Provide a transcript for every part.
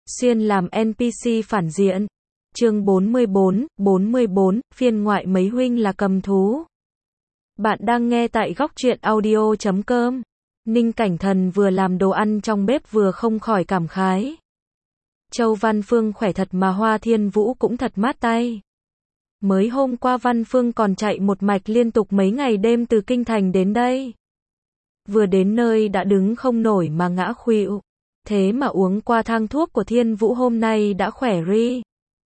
Xuyên làm NPC phản diện. Chương 44, phiên ngoại mấy huynh là cầm thú. Bạn đang nghe tại góc truyện audio.com. Ninh Cảnh Thần vừa làm đồ ăn trong bếp vừa không khỏi cảm khái. Châu Văn Phương khỏe thật mà Hoa Thiên Vũ cũng thật mát tay. Mới hôm qua Văn Phương còn chạy một mạch liên tục mấy ngày đêm từ Kinh Thành đến đây. Vừa đến nơi đã đứng không nổi mà ngã khuỵu. Thế mà uống qua thang thuốc của Thiên Vũ hôm nay đã khỏe ri.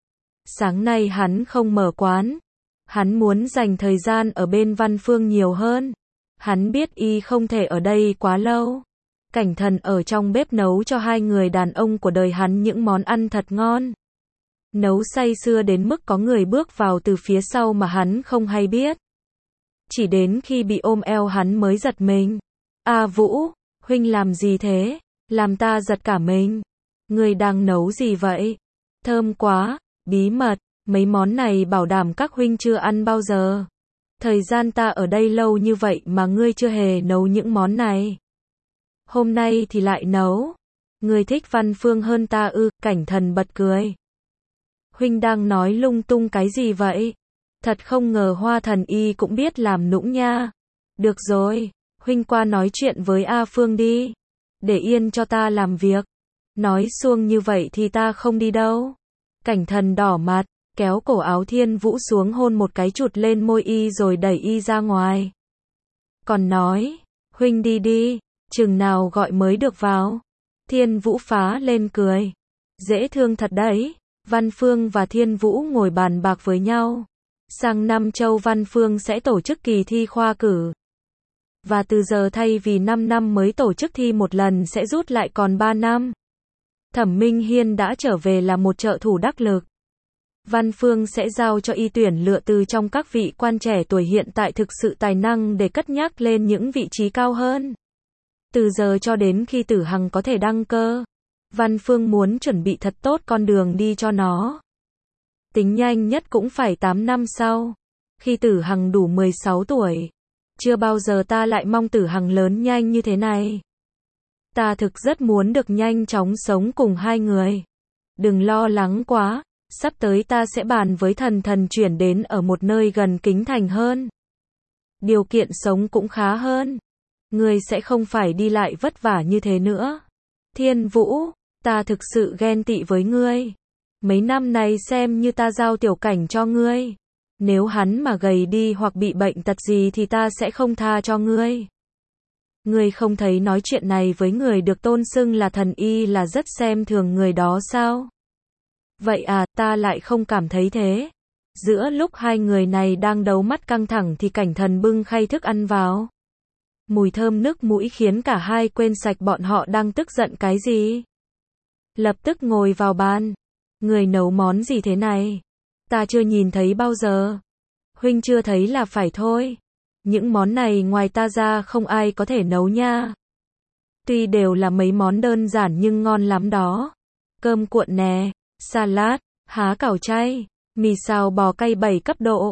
Sáng nay hắn không mở quán. Hắn muốn dành thời gian ở bên Văn Phương nhiều hơn. Hắn biết y không thể ở đây quá lâu. Cảnh Thần ở trong bếp nấu cho hai người đàn ông của đời hắn những món ăn thật ngon. Nấu say sưa đến mức có người bước vào từ phía sau mà hắn không hay biết. Chỉ đến khi bị ôm eo hắn mới giật mình. "A Vũ, huynh làm gì thế? Làm ta giật cả mình. Người đang nấu gì vậy? Thơm quá, bí mật, mấy món này bảo đảm các huynh chưa ăn bao giờ. Thời gian ta ở đây lâu như vậy mà ngươi chưa hề nấu những món này. Hôm nay thì lại nấu. Ngươi thích Văn Phương hơn ta ư?" Cảnh Thần bật cười. "Huynh đang nói lung tung cái gì vậy? Thật không ngờ Hoa Thần y cũng biết làm nũng nha. Được rồi, huynh qua nói chuyện với A Phương đi. Để yên cho ta làm việc. Nói suông như vậy thì ta không đi đâu." Cảnh Thần đỏ mặt, kéo cổ áo Thiên Vũ xuống hôn một cái chụt lên môi y rồi đẩy y ra ngoài. Còn nói, huynh đi đi, chừng nào gọi mới được vào. Thiên Vũ phá lên cười. Dễ thương thật đấy. Văn Phương và Thiên Vũ ngồi bàn bạc với nhau. Sang năm Châu Văn Phương sẽ tổ chức kỳ thi khoa cử. Và từ giờ thay vì 5 năm mới tổ chức thi một lần sẽ rút lại còn 3 năm. Thẩm Minh Hiên đã trở về là một trợ thủ đắc lực. Văn Phương sẽ giao cho y tuyển lựa từ trong các vị quan trẻ tuổi hiện tại thực sự tài năng để cất nhắc lên những vị trí cao hơn. Từ giờ cho đến khi Tử Hằng có thể đăng cơ, Văn Phương muốn chuẩn bị thật tốt con đường đi cho nó. Tính nhanh nhất cũng phải 8 năm sau, khi Tử Hằng đủ 16 tuổi. Chưa bao giờ ta lại mong Tử Hằng lớn nhanh như thế này. Ta thực rất muốn được nhanh chóng sống cùng hai người. Đừng lo lắng quá, sắp tới ta sẽ bàn với Thần chuyển đến ở một nơi gần Kính Thành hơn. Điều kiện sống cũng khá hơn. Ngươi sẽ không phải đi lại vất vả như thế nữa. Thiên Vũ, ta thực sự ghen tị với ngươi. Mấy năm này xem như ta giao Tiểu Cảnh cho ngươi. Nếu hắn mà gầy đi hoặc bị bệnh tật gì thì ta sẽ không tha cho ngươi. Ngươi không thấy nói chuyện này với người được tôn xưng là thần y là rất xem thường người đó sao? Vậy à, ta lại không cảm thấy thế. Giữa lúc hai người này đang đấu mắt căng thẳng thì Cảnh Thần bưng khay thức ăn vào. Mùi thơm nức mũi khiến cả hai quên sạch bọn họ đang tức giận cái gì. Lập tức ngồi vào bàn. Người nấu món gì thế này? Ta chưa nhìn thấy bao giờ. Huynh chưa thấy là phải thôi. Những món này ngoài ta ra không ai có thể nấu nha. Tuy đều là mấy món đơn giản nhưng ngon lắm đó. Cơm cuộn nè, salad, há cảo chay, mì xào bò cay 7 cấp độ.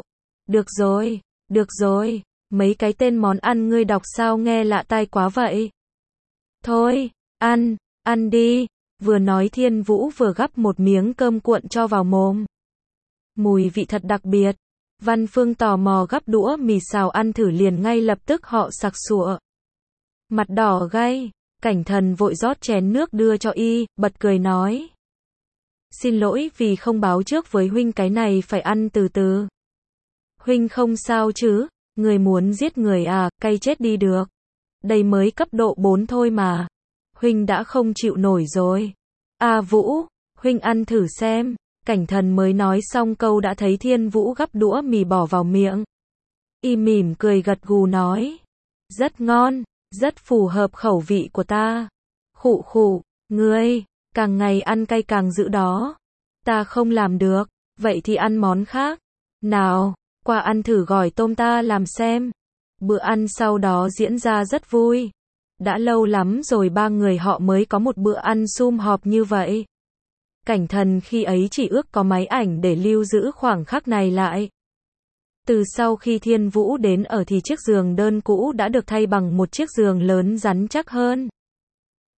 Được rồi, mấy cái tên món ăn ngươi đọc sao nghe lạ tai quá vậy? Thôi, ăn đi. Vừa nói Thiên Vũ vừa gắp một miếng cơm cuộn cho vào mồm. Mùi vị thật đặc biệt. Văn Phương tò mò gắp đũa mì xào ăn thử liền ngay lập tức họ sặc sụa. Mặt đỏ gay, Cảnh Thần vội rót chén nước đưa cho y, bật cười nói. Xin lỗi vì không báo trước với huynh, cái này phải ăn từ từ. Huynh không sao chứ? Người muốn giết người à, cay chết đi được. Đây mới cấp độ 4 thôi mà. Huynh đã không chịu nổi rồi. A Vũ, huynh ăn thử xem. Cảnh Thần mới nói xong câu đã thấy Thiên Vũ gắp đũa mì bỏ vào miệng. Y mỉm cười gật gù nói. Rất ngon, rất phù hợp khẩu vị của ta. Khụ, ngươi, càng ngày ăn cay càng dữ đó. Ta không làm được, vậy thì ăn món khác. Nào, qua ăn thử gỏi tôm ta làm xem. Bữa ăn sau đó diễn ra rất vui. Đã lâu lắm rồi ba người họ mới có một bữa ăn sum họp như vậy. Cảnh Thần khi ấy chỉ ước có máy ảnh để lưu giữ khoảng khắc này lại. Từ sau khi Thiên Vũ đến ở thì chiếc giường đơn cũ đã được thay bằng một chiếc giường lớn rắn chắc hơn.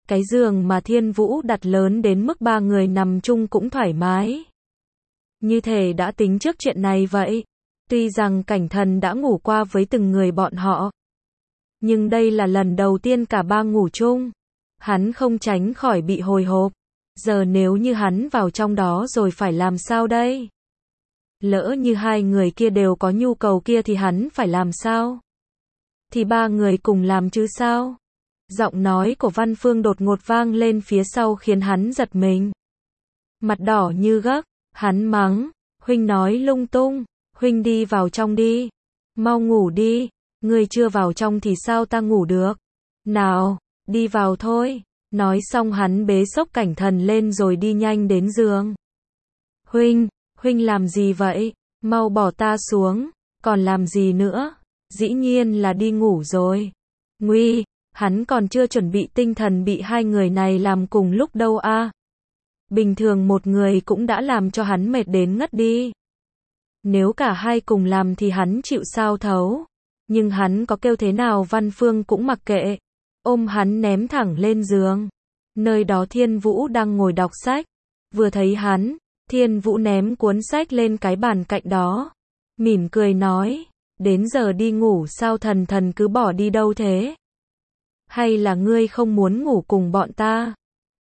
Cái giường mà Thiên Vũ đặt lớn đến mức ba người nằm chung cũng thoải mái. Như thể đã tính trước chuyện này vậy. Tuy rằng Cảnh Thần đã ngủ qua với từng người bọn họ, nhưng đây là lần đầu tiên cả ba ngủ chung. Hắn không tránh khỏi bị hồi hộp. Giờ nếu như hắn vào trong đó rồi phải làm sao đây? Lỡ như hai người kia đều có nhu cầu kia thì hắn phải làm sao? Thì ba người cùng làm chứ sao? Giọng nói của Văn Phương đột ngột vang lên phía sau khiến hắn giật mình. Mặt đỏ như gấc, hắn mắng, huynh nói lung tung, huynh đi vào trong đi. Mau ngủ đi, ngươi chưa vào trong thì sao ta ngủ được? Nào, đi vào thôi. Nói xong hắn bế xốc Cảnh Thần lên rồi đi nhanh đến giường. Huynh làm gì vậy? Mau bỏ ta xuống, còn làm gì nữa? Dĩ nhiên là đi ngủ rồi. Nguy, hắn còn chưa chuẩn bị tinh thần bị hai người này làm cùng lúc đâu a. Bình thường một người cũng đã làm cho hắn mệt đến ngất đi. Nếu cả hai cùng làm thì hắn chịu sao thấu. Nhưng hắn có kêu thế nào Văn Phương cũng mặc kệ. Ôm hắn ném thẳng lên giường. Nơi đó Thiên Vũ đang ngồi đọc sách. Vừa thấy hắn, Thiên Vũ ném cuốn sách lên cái bàn cạnh đó. Mỉm cười nói, đến giờ đi ngủ sao thần thần cứ bỏ đi đâu thế? Hay là ngươi không muốn ngủ cùng bọn ta?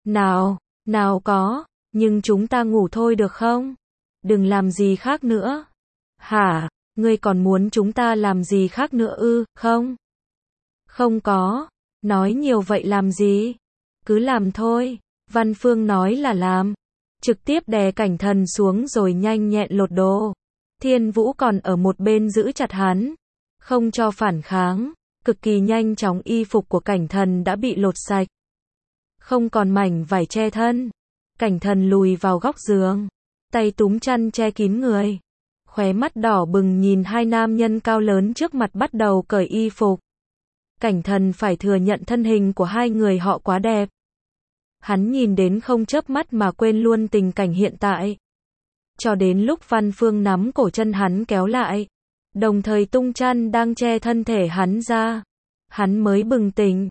Nào có, nhưng chúng ta ngủ thôi được không? Đừng làm gì khác nữa. Hả, ngươi còn muốn chúng ta làm gì khác nữa ư, không? Không có, nói nhiều vậy làm gì? Cứ làm thôi, Văn Phương nói là làm. Trực tiếp đè Cảnh Thần xuống rồi nhanh nhẹn lột đồ. Thiên Vũ còn ở một bên giữ chặt hắn, không cho phản kháng. Cực kỳ nhanh chóng y phục của Cảnh Thần đã bị lột sạch. Không còn mảnh vải che thân. Cảnh Thần lùi vào góc giường, tay túm chăn che kín người. Khóe mắt đỏ bừng nhìn hai nam nhân cao lớn trước mặt bắt đầu cởi y phục. Cảnh Thần phải thừa nhận thân hình của hai người họ quá đẹp. Hắn nhìn đến không chớp mắt mà quên luôn tình cảnh hiện tại. Cho đến lúc Văn Phương nắm cổ chân hắn kéo lại, đồng thời tung chăn đang che thân thể hắn ra. Hắn mới bừng tỉnh,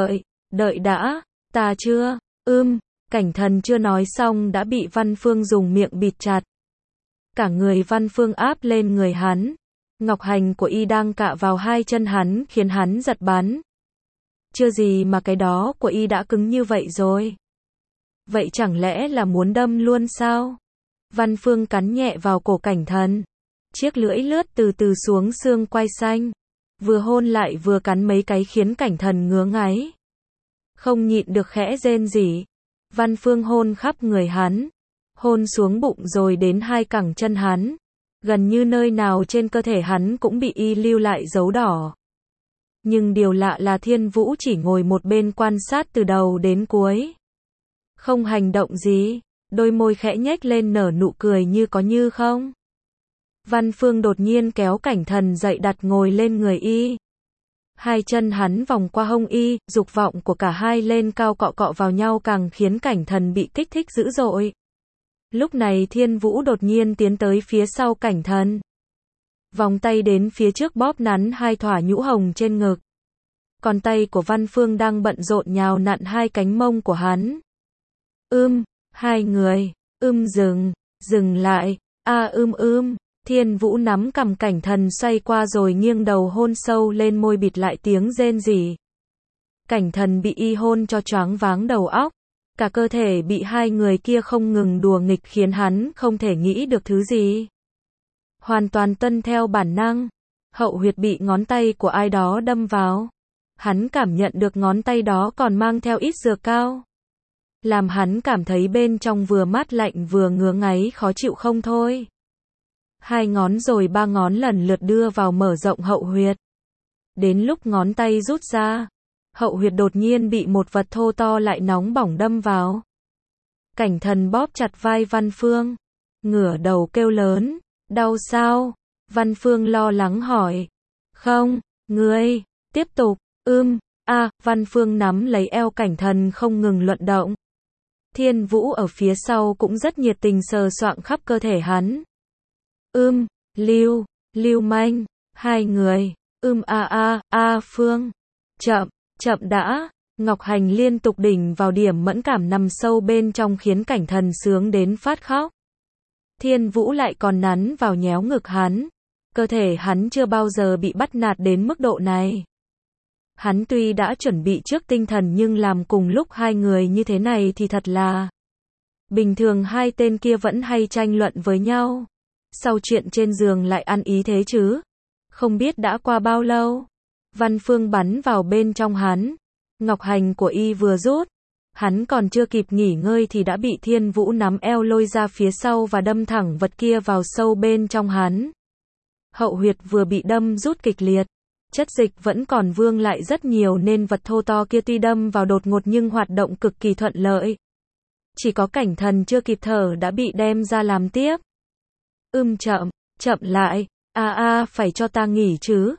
đợi đã, ta chưa, Cảnh Thần chưa nói xong đã bị Văn Phương dùng miệng bịt chặt. Cả người Văn Phương áp lên người hắn. Ngọc hành của y đang cạ vào hai chân hắn khiến hắn giật bắn. Chưa gì mà cái đó của y đã cứng như vậy rồi. Vậy chẳng lẽ là muốn đâm luôn sao? Văn Phương cắn nhẹ vào cổ Cảnh Thần. Chiếc lưỡi lướt từ từ xuống xương quai xanh. Vừa hôn lại vừa cắn mấy cái khiến Cảnh Thần ngứa ngáy. Không nhịn được khẽ rên rỉ. Văn Phương hôn khắp người hắn. Hôn xuống bụng rồi đến hai cẳng chân hắn. Gần như nơi nào trên cơ thể hắn cũng bị y lưu lại dấu đỏ. Nhưng điều lạ là Thiên Vũ chỉ ngồi một bên quan sát từ đầu đến cuối. Không hành động gì, đôi môi khẽ nhếch lên nở nụ cười như có như không. Văn Phương đột nhiên kéo Cảnh Thần dậy đặt ngồi lên người y. Hai chân hắn vòng qua hông y, dục vọng của cả hai lên cao cọ cọ vào nhau càng khiến Cảnh Thần bị kích thích dữ dội. Lúc này Thiên Vũ đột nhiên tiến tới phía sau Cảnh Thần. Vòng tay đến phía trước bóp nắn hai thỏa nhũ hồng trên ngực. Còn tay của Văn Phương đang bận rộn nhào nặn hai cánh mông của hắn. Hai người, dừng lại, Thiên Vũ nắm cằm Cảnh Thần xoay qua rồi nghiêng đầu hôn sâu lên môi bịt lại tiếng rên rỉ. Cảnh Thần bị y hôn cho choáng váng đầu óc. Cả cơ thể bị hai người kia không ngừng đùa nghịch khiến hắn không thể nghĩ được thứ gì. Hoàn toàn tuân theo bản năng. Hậu huyệt bị ngón tay của ai đó đâm vào. Hắn cảm nhận được ngón tay đó còn mang theo ít dược cao. Làm hắn cảm thấy bên trong vừa mát lạnh vừa ngứa ngáy khó chịu không thôi. Hai ngón rồi ba ngón lần lượt đưa vào mở rộng hậu huyệt. Đến lúc ngón tay rút ra, hậu huyệt đột nhiên bị một vật thô to lại nóng bỏng đâm vào. Cảnh Thần bóp chặt vai Văn Phương, ngửa đầu kêu lớn, đau sao? Văn Phương lo lắng hỏi. Không, ngươi, tiếp tục, Văn Phương nắm lấy eo Cảnh Thần không ngừng luận động. Thiên Vũ ở phía sau cũng rất nhiệt tình sờ soạng khắp cơ thể hắn. Lưu manh, hai người, Phương, chậm đã, Ngọc Hành liên tục đỉnh vào điểm mẫn cảm nằm sâu bên trong khiến Cảnh Thần sướng đến phát khóc. Thiên Vũ lại còn nắn vào nhéo ngực hắn. Cơ thể hắn chưa bao giờ bị bắt nạt đến mức độ này. Hắn tuy đã chuẩn bị trước tinh thần nhưng làm cùng lúc hai người như thế này thì thật là... Bình thường hai tên kia vẫn hay tranh luận với nhau. Sau chuyện trên giường lại ăn ý thế chứ. Không biết đã qua bao lâu. Văn Phương bắn vào bên trong hắn. Ngọc Hành của y vừa rút. Hắn còn chưa kịp nghỉ ngơi thì đã bị Thiên Vũ nắm eo lôi ra phía sau và đâm thẳng vật kia vào sâu bên trong hắn. Hậu huyệt vừa bị đâm rút kịch liệt. Chất dịch vẫn còn vương lại rất nhiều nên vật thô to kia tuy đâm vào đột ngột nhưng hoạt động cực kỳ thuận lợi. Chỉ có Cảnh Thần chưa kịp thở đã bị đem ra làm tiếp. Chậm lại, phải cho ta nghỉ chứ.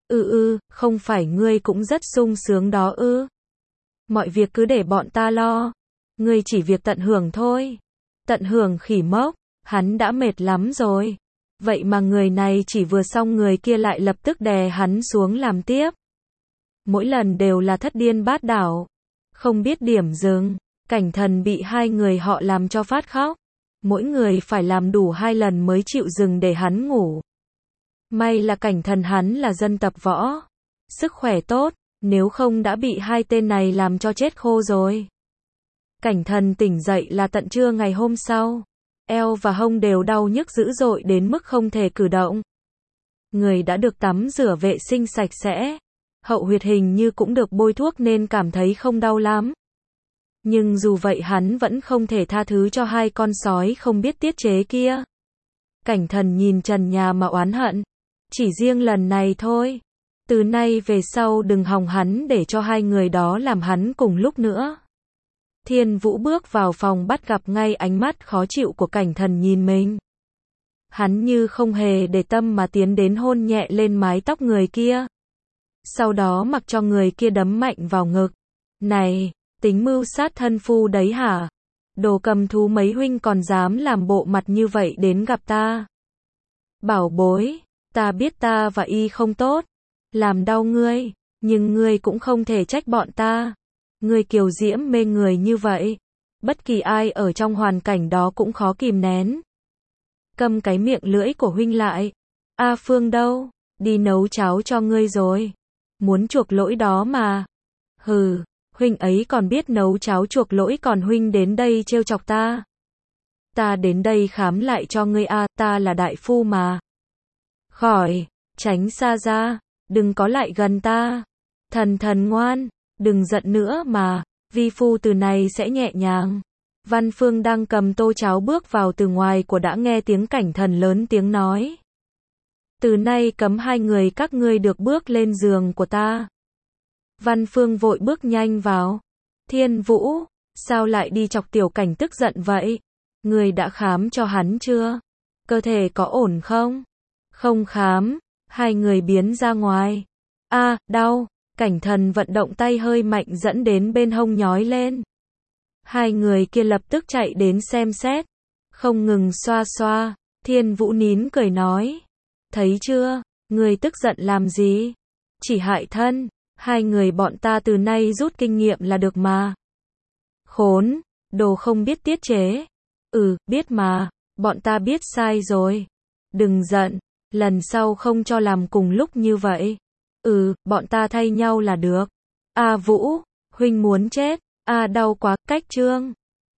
Không phải ngươi cũng rất sung sướng đó ư. Mọi việc cứ để bọn ta lo. Ngươi chỉ việc tận hưởng thôi. Tận hưởng khỉ mốc, hắn đã mệt lắm rồi. Vậy mà người này chỉ vừa xong người kia lại lập tức đè hắn xuống làm tiếp. Mỗi lần đều là thất điên bát đảo. Không biết điểm dừng, Cảnh Thần bị hai người họ làm cho phát khóc. Mỗi người phải làm đủ 2 lần mới chịu dừng để hắn ngủ. May là Cảnh Thần hắn là dân tập võ. Sức khỏe tốt, nếu không đã bị hai tên này làm cho chết khô rồi. Cảnh Thần tỉnh dậy là tận trưa ngày hôm sau. Eo và hông đều đau nhức dữ dội đến mức không thể cử động. Người đã được tắm rửa vệ sinh sạch sẽ. Hậu huyệt hình như cũng được bôi thuốc nên cảm thấy không đau lắm. Nhưng dù vậy hắn vẫn không thể tha thứ cho hai con sói không biết tiết chế kia. Cảnh Thần nhìn trần nhà mà oán hận. Chỉ riêng lần này thôi. Từ nay về sau đừng hòng hắn để cho hai người đó làm hắn cùng lúc nữa. Thiên Vũ bước vào phòng bắt gặp ngay ánh mắt khó chịu của Cảnh Thần nhìn mình. Hắn như không hề để tâm mà tiến đến hôn nhẹ lên mái tóc người kia. Sau đó mặc cho người kia đấm mạnh vào ngực. Này, tính mưu sát thân phu đấy hả? Đồ cầm thú mấy huynh còn dám làm bộ mặt như vậy đến gặp ta. Bảo bối, ta biết ta và y không tốt. Làm đau ngươi, nhưng ngươi cũng không thể trách bọn ta. Ngươi kiều diễm mê người như vậy. Bất kỳ ai ở trong hoàn cảnh đó cũng khó kìm nén. Câm cái miệng lưỡi của huynh lại. A Phương đâu? Đi nấu cháo cho ngươi rồi. Muốn chuộc lỗi đó mà. Hừ, huynh ấy còn biết nấu cháo chuộc lỗi còn huynh đến đây trêu chọc ta. Ta đến đây khám lại cho ngươi ta là đại phu mà. Khỏi, tránh xa ra, đừng có lại gần ta. Thần ngoan, đừng giận nữa mà, vi phu từ này sẽ nhẹ nhàng. Văn Phương đang cầm tô cháo bước vào từ ngoài của đã nghe tiếng Cảnh Thần lớn tiếng nói. Từ nay cấm hai người các ngươi được bước lên giường của ta. Văn Phương vội bước nhanh vào. Thiên Vũ, sao lại đi chọc Tiểu Cảnh tức giận vậy? Ngươi đã khám cho hắn chưa? Cơ thể có ổn không? Không khám, hai người biến ra ngoài. Đau. Cảnh Thần vận động tay hơi mạnh dẫn đến bên hông nhói lên. Hai người kia lập tức chạy đến xem xét. Không ngừng xoa xoa. Thiên Vũ nín cười nói. Thấy chưa, người tức giận làm gì? Chỉ hại thân. Hai người bọn ta từ nay rút kinh nghiệm là được mà. Khốn, đồ không biết tiết chế. Biết mà, bọn ta biết sai rồi. Đừng giận, lần sau không cho làm cùng lúc như vậy. Bọn ta thay nhau là được. Vũ, huynh muốn chết. Đau quá, cách trương.